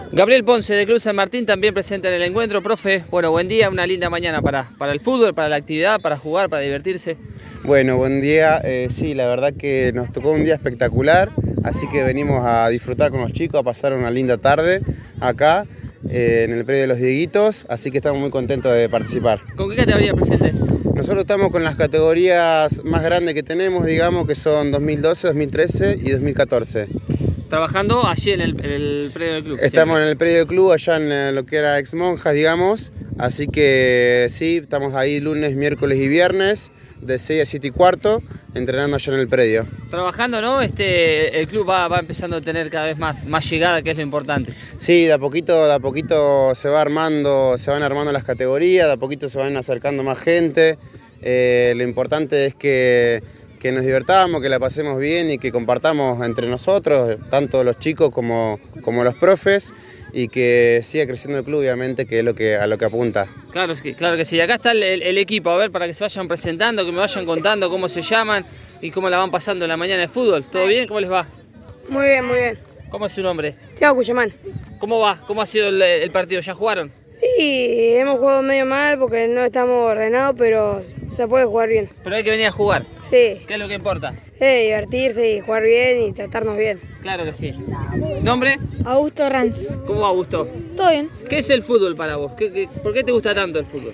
Gabriel Ponce de Club San Martín también presente en el encuentro. Profe, bueno, buen día, una linda mañana para el fútbol, para la actividad, para jugar, para divertirse. Bueno, buen día. Sí, la verdad que nos tocó un día espectacular, así que venimos a disfrutar con los chicos, a pasar una linda tarde acá en el predio de los Dieguitos, así que estamos muy contentos de participar. ¿Con qué categoría presente? Nosotros estamos con las categorías más grandes que tenemos, digamos, que son 2012, 2013 y 2014. Trabajando allí en el predio del club. Estamos siempre en el predio del club, allá en lo que era Ex Monjas, digamos, así que sí, estamos ahí lunes, miércoles y viernes, de 6 a 7 y cuarto, entrenando allá en el predio. Trabajando, ¿no? El club va empezando a tener cada vez más llegada, que es lo importante. Sí, de a poquito se van armando las categorías, de a poquito se van acercando más gente. Lo importante es que nos divertamos, que la pasemos bien y que compartamos entre nosotros, tanto los chicos como los profes, y que siga creciendo el club, obviamente, que es a lo que apunta. Claro que sí. Acá está el equipo, a ver, para que se vayan presentando, que me vayan contando cómo se llaman y cómo la van pasando en la mañana de fútbol. ¿Todo bien? ¿Cómo les va? Muy bien, muy bien. ¿Cómo es su nombre? Tiago Cuyamán. ¿Cómo va? ¿Cómo ha sido el partido? ¿Ya jugaron? Sí, hemos jugado medio mal porque no estamos ordenados, pero se puede jugar bien. Pero hay que venir a jugar. Sí. ¿Qué es lo que importa? Divertirse y jugar bien y tratarnos bien. Claro que sí. ¿Nombre? Augusto Ranz. ¿Cómo va, Augusto? ¿Todo bien? ¿Qué es el fútbol para vos? ¿Por qué te gusta tanto el fútbol?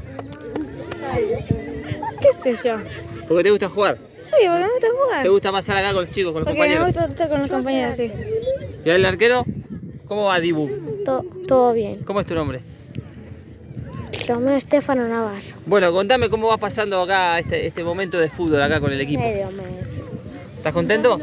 ¿Qué sé yo? ¿Porque te gusta jugar? Sí, porque me gusta jugar. ¿Te gusta pasar acá con los chicos, con los Porque compañeros? me gusta estar con los compañeros, sí. ¿Y el arquero? ¿Cómo va, Dibu? Todo bien. ¿Cómo es tu nombre? Romeo Estefano Navarro. Bueno, contame cómo vas pasando acá este momento de fútbol acá con el equipo. Medio. ¿Estás contento?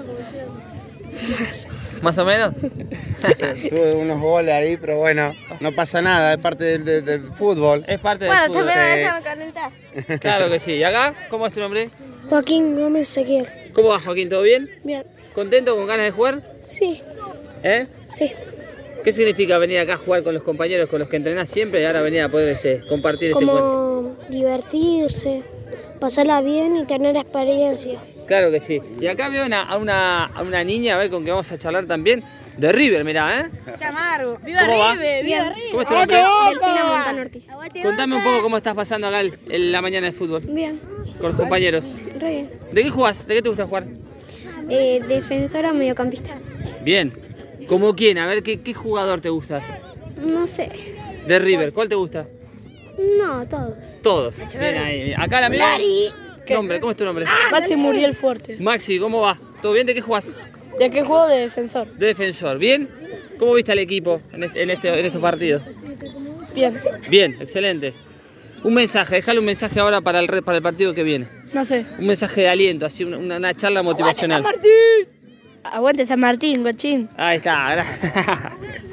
¿Más o menos? Tuve unos goles ahí, pero bueno, no pasa nada, es parte del fútbol. Es parte del fútbol. Sí. Claro que sí. ¿Y acá? ¿Cómo es tu nombre? Joaquín Gómez Sequiel. ¿Cómo va, Joaquín? ¿Todo bien? Bien. ¿Contento? ¿Con ganas de jugar? Sí, ¿Eh? sí. ¿Qué significa venir acá a jugar con los compañeros con los que entrenás siempre y ahora venir a poder compartir este encuentro? Como divertirse, pasarla bien y tener experiencia. Claro que sí. Y acá veo a una niña, a ver con que vamos a charlar también, de River, mirá, ¿eh? ¡Qué amargo! ¡Viva River! ¡Viva River! ¿Cómo es tu nombre? Delfina Montano Ortiz. Contame un poco cómo estás pasando acá en la mañana de fútbol Bien, con los compañeros. re bien. ¿De qué jugás? ¿De qué te gusta jugar? Defensora o mediocampista. Bien. ¿Cómo quién? A ver, ¿qué jugador te gusta? No sé. De River, ¿cuál te gusta? No, todos. Todos. Bien ahí. Acá la mira. Nombre, ¿cómo es tu nombre? Maxi Muriel Fuertes. Maxi, ¿cómo va? ¿Todo bien? ¿De qué jugás? ¿De qué juego? De defensor. De defensor. ¿Bien? ¿Cómo viste al equipo en estos partidos? Bien. Bien, excelente. Un mensaje, déjale un mensaje ahora para el partido que viene. No sé. Un mensaje de aliento, así una charla motivacional. Aguante San Martín, guachín. Ahí está, gracias.